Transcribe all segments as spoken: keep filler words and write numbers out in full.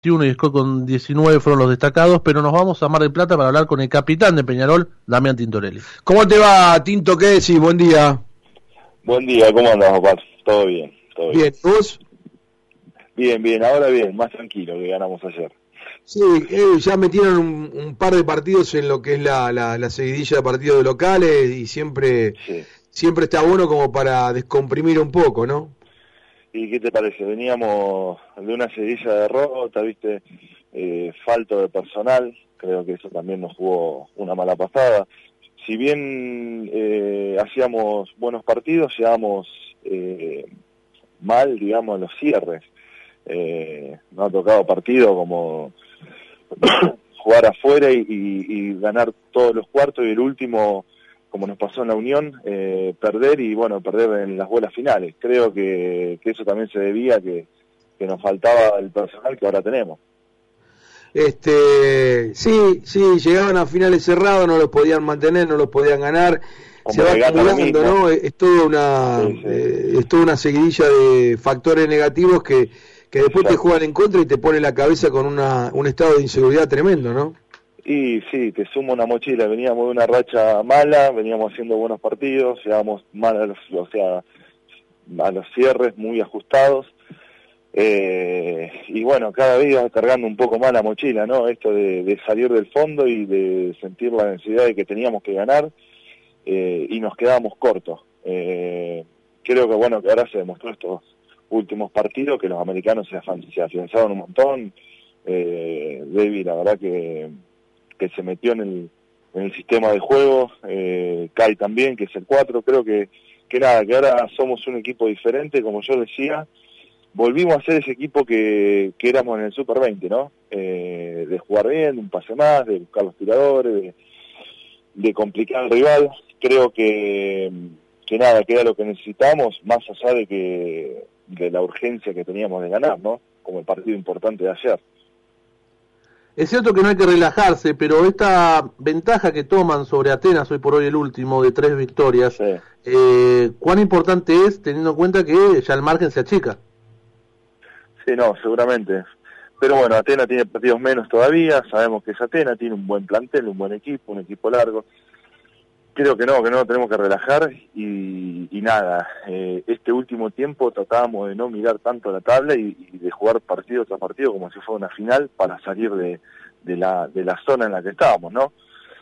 veintiuno y Scott con diecinueve fueron los destacados, pero nos vamos a Mar del Plata para hablar con el capitán de Peñarol, Damián Tintorelli. ¿Cómo te va, Tinto? ¿Qué decís? Buen día. Buen día, ¿cómo andás, Opar? Todo bien, todo bien. Bien, ¿vos? Bien, bien, ahora bien, más tranquilo que ganamos ayer. Sí, eh, ya metieron un, un par de partidos en lo que es la, la, la seguidilla de partidos locales y siempre, sí. siempre está bueno como para descomprimir un poco, ¿no? ¿Y qué te parece? Veníamos de una seguidilla de derrota, viste, eh, falto de personal, creo que eso también nos jugó una mala pasada. Si bien eh, hacíamos buenos partidos, llevamos eh, mal, digamos, los cierres. Eh, no ha tocado partido como jugar afuera y, y, y ganar todos los cuartos y el último, como nos pasó en la Unión, eh, perder y bueno, perder en las vuelas finales. Creo que, que eso también se debía a que, que nos faltaba el personal que ahora tenemos. Este, sí, sí, llegaban a finales cerrados, no los podían mantener, no los podían ganar. Como se va acumulando, ¿no? Es toda una, sí, sí. Eh, es toda una seguidilla de factores negativos que, que después Exacto. te juegan en contra y te pone la cabeza con una, un estado de inseguridad tremendo, ¿no? Y sí, te sumo una mochila, veníamos de una racha mala, veníamos haciendo buenos partidos, llegábamos mal a los, o sea, a los cierres muy ajustados, eh, y bueno, cada día cargando un poco más la mochila, ¿no? Esto de, de salir del fondo y de sentir la necesidad de que teníamos que ganar, eh, y nos quedábamos cortos. Eh, creo que bueno, que ahora se demostró estos últimos partidos que los americanos se, se afianzaron un montón. eh, David, la verdad que que se metió en el, en el sistema de juego, eh, Kai también, que es el cuatro, creo que, que nada, que ahora somos un equipo diferente, como yo decía, volvimos a ser ese equipo que, que éramos en el Super veinte, ¿no? Eh, de jugar bien, de un pase más, de buscar los tiradores, de, de complicar al rival, creo que, que nada, que era lo que necesitamos, más allá de que de la urgencia que teníamos de ganar, ¿no? Como el partido importante de ayer. Es cierto que no hay que relajarse, pero esta ventaja que toman sobre Atenas, hoy por hoy el último, de tres victorias, sí. eh, ¿cuán importante es teniendo en cuenta que ya el margen se achica? Sí, no, seguramente. Pero bueno, Atenas tiene partidos menos todavía, sabemos que es Atenas, tiene un buen plantel, un buen equipo, un equipo largo. Creo que no, que no nos tenemos que relajar y, y nada, eh, este último tiempo tratábamos de no mirar tanto la tabla y, y de jugar partido tras partido como si fuera una final para salir de, de, la, de la zona en la que estábamos, ¿no?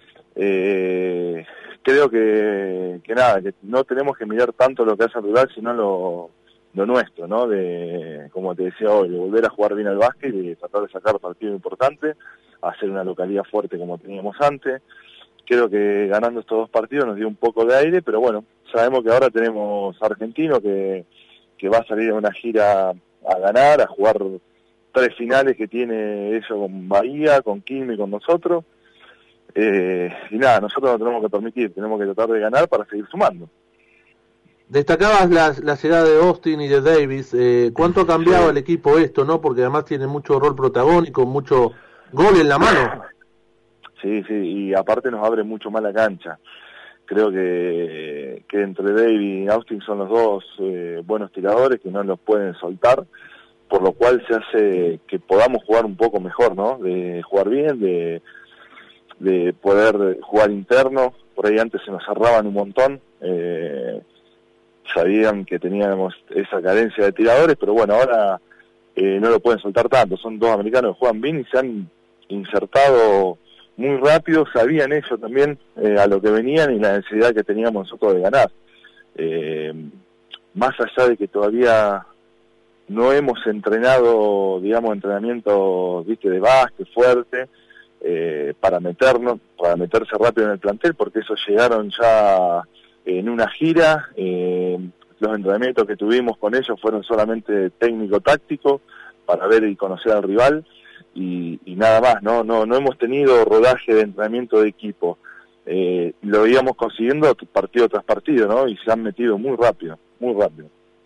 Eh, creo que, que nada, que no tenemos que mirar tanto lo que hace el rival, sino lo, lo nuestro, ¿no? De, como te decía hoy, de volver a jugar bien al básquet y de tratar de sacar partido importante, hacer una localidad fuerte como teníamos antes. Creo que ganando estos dos partidos nos dio un poco de aire, pero bueno, sabemos que ahora tenemos Argentino que, que va a salir a una gira a ganar, a jugar tres finales que tiene eso con Bahía, con Quilmes y con nosotros. Eh, y nada, nosotros no tenemos que permitir, tenemos que tratar de ganar para seguir sumando. Destacabas la, la llegada de Austin y de Davis. Eh, ¿Cuánto ha cambiado sí. el equipo esto, no? Porque además tiene mucho rol protagónico, mucho gol en la mano. Sí, sí, y aparte nos abre mucho más la cancha. Creo que, que entre David y Austin son los dos eh, buenos tiradores que no los pueden soltar, por lo cual se hace que podamos jugar un poco mejor, ¿no? De jugar bien, de, de poder jugar interno. Por ahí antes se nos cerraban un montón, eh, sabían que teníamos esa carencia de tiradores, pero bueno, ahora eh, no lo pueden soltar tanto. Son dos americanos que juegan bien y se han insertado muy rápido, sabían ellos también eh, a lo que venían y la necesidad que teníamos nosotros de ganar. Eh, más allá de que todavía no hemos entrenado, digamos, entrenamiento, viste, de básquet fuerte, eh, para meternos, para meterse rápido en el plantel, porque esos llegaron ya en una gira, eh, los entrenamientos que tuvimos con ellos fueron solamente técnico-táctico, para ver y conocer al rival, Y, y nada más, no no no hemos tenido rodaje de entrenamiento de equipo, eh, lo íbamos consiguiendo partido tras partido, ¿no? Y se han metido muy rápido, muy rápido.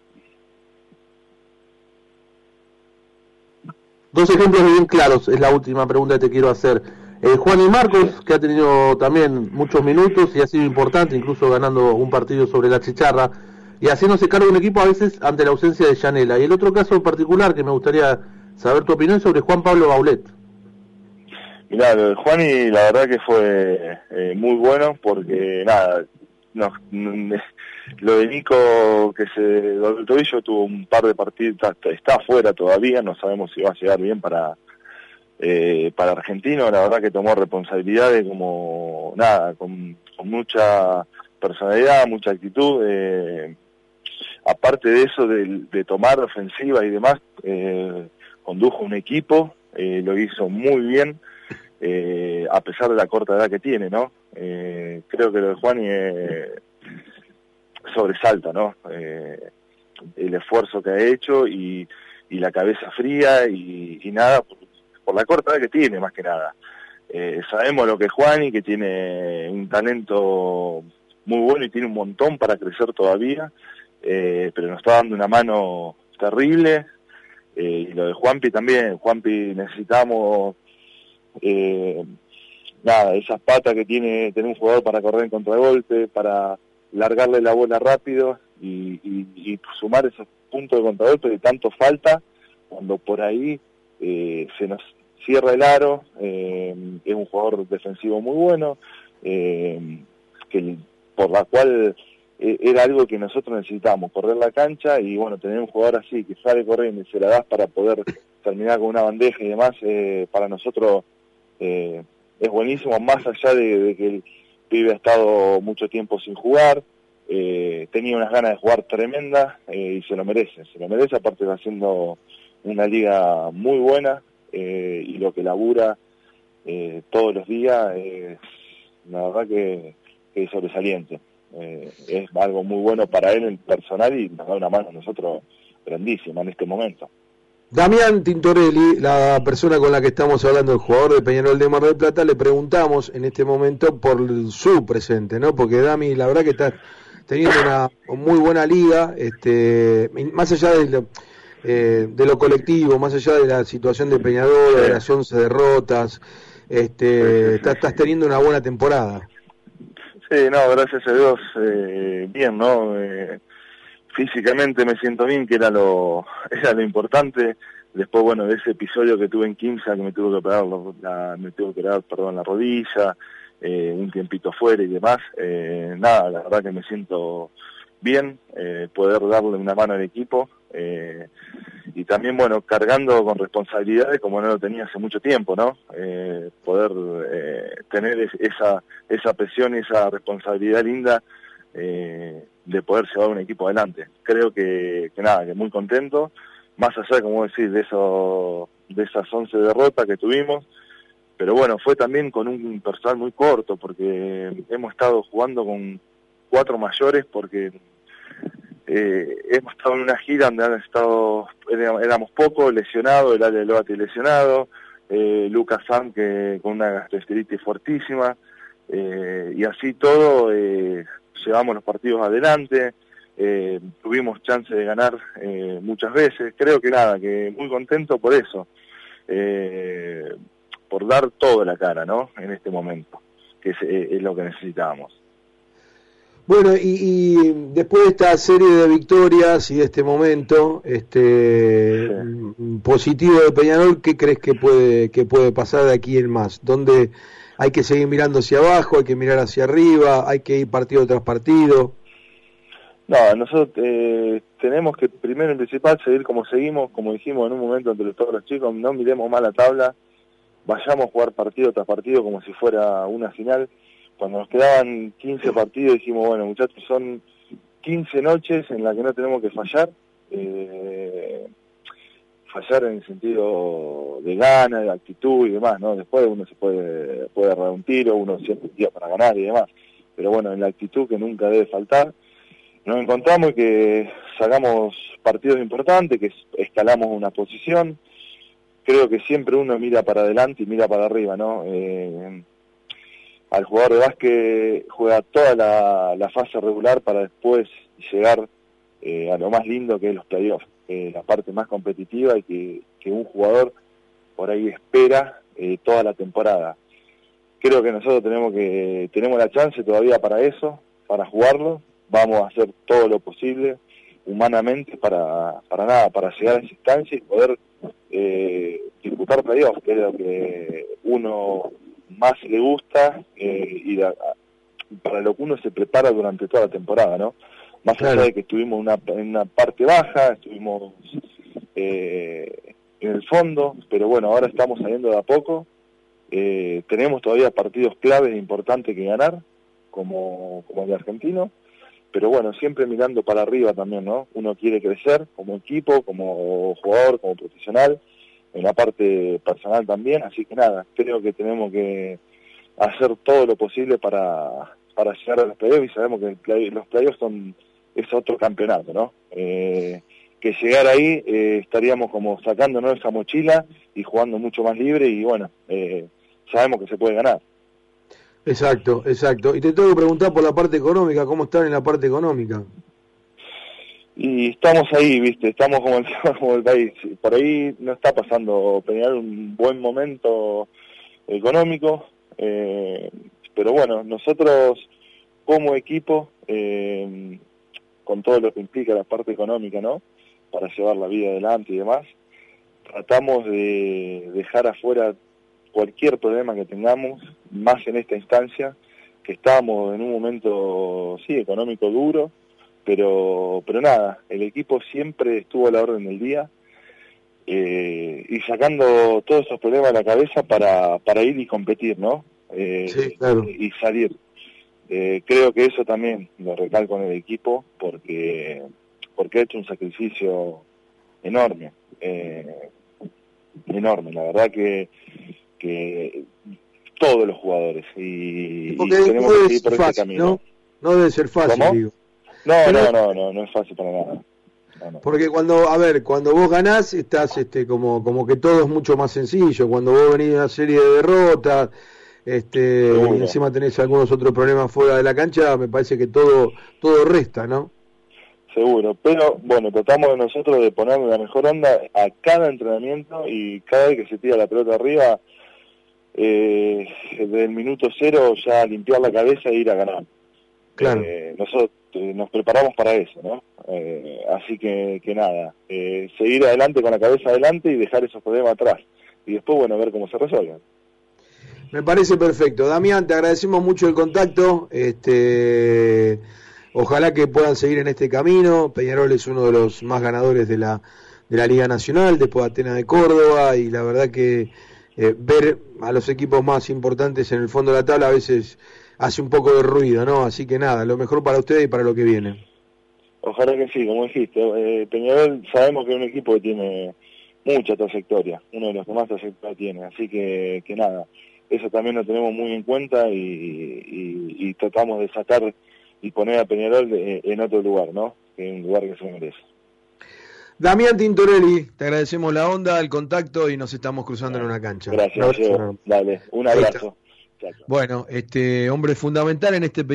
Dos ejemplos bien claros, es la última pregunta que te quiero hacer. Eh, Juan y Marcos, que ha tenido también muchos minutos y ha sido importante, incluso ganando un partido sobre la chicharra, y haciéndose cargo de un equipo a veces ante la ausencia de Yanela. Y el otro caso en particular que me gustaría saber tu opinión sobre Juan Pablo Baulet. Mirá, lo de Juani la verdad que fue eh, muy bueno porque nada, nos, lo de Nico que se dobló el tobillo, tuvo un par de partidos, está afuera todavía, no sabemos si va a llegar bien para eh, para Argentino. La verdad que tomó responsabilidades como nada, con, con mucha personalidad, mucha actitud, eh, aparte de eso de, de tomar ofensiva y demás, eh, condujo un equipo, eh, lo hizo muy bien. Eh, a pesar de la corta edad que tiene, ¿no? Eh, creo que lo de Juani eh, sobresalta, ¿no? Eh, el esfuerzo que ha hecho y, y la cabeza fría y, y nada, por, por la corta edad que tiene, más que nada. Eh, sabemos lo que es Juani, que tiene un talento muy bueno y tiene un montón para crecer todavía, eh, pero nos está dando una mano terrible. Eh, y lo de Juanpi también, Juanpi necesitamos... Eh, nada, esas patas que tiene tener un jugador para correr en contragolpe, para largarle la bola rápido y, y, y sumar esos puntos de contragolpe que tanto falta cuando por ahí eh, se nos cierra el aro. Eh, es un jugador defensivo muy bueno, eh, que por la cual eh, era algo que nosotros necesitamos, correr la cancha y bueno, tener un jugador así que sale corriendo y se la das para poder terminar con una bandeja y demás, eh, para nosotros Eh, es buenísimo, más allá de, de que el pibe ha estado mucho tiempo sin jugar, eh, tenía unas ganas de jugar tremendas eh, y se lo merece, se lo merece, aparte de haciendo una liga muy buena eh, y lo que labura eh, todos los días, eh, la verdad que, que es sobresaliente, eh, es algo muy bueno para él en personal y nos da una mano a nosotros grandísima en este momento. Damián Tintorelli, la persona con la que estamos hablando, el jugador de Peñarol de Mar del Plata, le preguntamos en este momento por su presente, ¿no? Porque Dami, la verdad que está teniendo una muy buena liga, este, más allá de lo, eh, de lo colectivo, más allá de la situación de Peñarol, de las once derrotas, este, está, estás teniendo una buena temporada. Sí, no, gracias a Dios, eh, bien, ¿no? Eh, físicamente me siento bien, que era lo era lo importante. Después, bueno, de ese episodio que tuve en Quimsa, que me tuve que operar, la, me tuve que operar, perdón, la rodilla, eh, un tiempito fuera y demás, eh, nada, la verdad que me siento bien, eh, poder darle una mano al equipo, eh, y también, bueno, cargando con responsabilidades como no lo tenía hace mucho tiempo, ¿no? Eh, poder eh, tener esa, esa presión y esa responsabilidad linda, eh, de poder llevar un equipo adelante. Creo que, que nada, que muy contento, más allá, como decir, de eso, de esas once derrotas que tuvimos, pero bueno, fue también con un personal muy corto, porque hemos estado jugando con cuatro mayores, porque eh, hemos estado en una gira donde han estado, éramos pocos, lesionados, el Ale Loati lesionado, eh, Lucas Sam que con una gastroenteritis fuertísima, eh, y así todo, eh, llevamos los partidos adelante, eh, tuvimos chance de ganar eh, muchas veces. Creo que nada, que muy contento por eso, eh, por dar toda la cara, ¿no? En este momento, que es, es lo que necesitábamos. Bueno, y, y después de esta serie de victorias y de este momento este sí. positivo de Peñarol, ¿qué crees que puede que puede pasar de aquí en más? ¿Dónde hay que seguir mirando hacia abajo, hay que mirar hacia arriba, hay que ir partido tras partido? No, nosotros eh, tenemos que primero en principal seguir como seguimos, como dijimos en un momento entre todos los chicos, no miremos más la tabla, vayamos a jugar partido tras partido como si fuera una final. Cuando nos quedaban quince partidos dijimos, bueno muchachos, son quince noches en las que no tenemos que fallar, eh, fallar en el sentido de gana, de actitud y demás, ¿no? Después uno se puede puede agarrar un tiro, uno siempre tira para ganar y demás, pero bueno, en la actitud que nunca debe faltar. Nos encontramos y que sacamos partidos importantes, que escalamos una posición. Creo que siempre uno mira para adelante y mira para arriba, ¿no? Eh, al jugador de básquet juega toda la, la fase regular para después llegar eh, a lo más lindo que es los playoffs, eh, la parte más competitiva y que, que un jugador por ahí espera eh, toda la temporada. Creo que nosotros tenemos que tenemos la chance todavía para eso, para jugarlo. Vamos a hacer todo lo posible humanamente para, para nada, para llegar a esa instancia y poder eh, disputar playoffs, que es lo que uno más le gusta eh, y la, para lo que uno se prepara durante toda la temporada, ¿no? Más allá Claro. de que estuvimos en una, en una parte baja, estuvimos eh, en el fondo, pero bueno, ahora estamos saliendo de a poco. Eh, tenemos todavía partidos claves e importantes que ganar, como, como el de Argentino, pero bueno, siempre mirando para arriba también, ¿no? Uno quiere crecer como equipo, como jugador, como profesional, en la parte personal también, así que nada, creo que tenemos que hacer todo lo posible para, para llegar a los playoffs, y sabemos que el play, los playoffs son, es otro campeonato, ¿no? Eh, que llegar ahí eh, estaríamos como sacándonos esa mochila y jugando mucho más libre, y bueno, eh, sabemos que se puede ganar. Exacto, exacto. Y te tengo que preguntar por la parte económica, ¿cómo están en la parte económica? Y estamos ahí, viste, estamos como el, como el país. Por ahí no está pasando Peñarol un buen momento económico, eh, pero bueno, nosotros como equipo, eh, con todo lo que implica la parte económica, ¿no? Para llevar la vida adelante y demás, tratamos de dejar afuera cualquier problema que tengamos, más en esta instancia, que estábamos en un momento, sí, económico duro, pero pero nada, el equipo siempre estuvo a la orden del día, eh, y sacando todos esos problemas de la cabeza para, para ir y competir, ¿no? Eh, Sí, claro. Y salir. Eh, creo que eso también lo recalco en el equipo, porque, porque ha hecho un sacrificio enorme, eh, enorme, la verdad que que todos los jugadores, y, Porque y tenemos no que ir por fácil, ese camino. ¿no? No debe ser fácil, ¿Cómo? digo. No, Pero- no, no, no, no es fácil para nada. No, no. Porque cuando, a ver, cuando vos ganás, estás este, como, como que todo es mucho más sencillo. Cuando vos venís de una serie de derrotas, este, Seguro. y encima tenés algunos otros problemas fuera de la cancha, me parece que todo, todo resta, ¿no? Seguro, pero bueno, tratamos de nosotros de ponerle la mejor onda a cada entrenamiento, y cada vez que se tira la pelota arriba, eh, desde el minuto cero ya limpiar la cabeza e ir a ganar. Claro. Eh, nosotros eh, nos preparamos para eso, ¿no? Eh, así que, que nada, eh, seguir adelante con la cabeza adelante y dejar esos problemas atrás. Y después, bueno, ver cómo se resuelven. Me parece perfecto. Damián, te agradecemos mucho el contacto. Este, ojalá que puedan seguir en este camino. Peñarol es uno de los más ganadores de la, de la Liga Nacional, después de Atenas de Córdoba, y la verdad que eh, ver a los equipos más importantes en el fondo de la tabla a veces hace un poco de ruido, ¿no? Así que nada, lo mejor para ustedes y para lo que viene. Ojalá que sí, como dijiste. Eh, Peñarol sabemos que es un equipo que tiene mucha trayectoria, uno de los que más trayectoria tiene, así que, que nada, eso también lo tenemos muy en cuenta, y, y, y tratamos de sacar y poner a Peñarol de, en otro lugar, ¿no? Que es un lugar que se merece. Damián Tintorelli, te agradecemos la onda, el contacto, y nos estamos cruzando en una cancha. Un Gracias, abrazo Diego. enorme. Dale, un Ahí está. abrazo. Chao, chao. Bueno, este hombre fundamental en este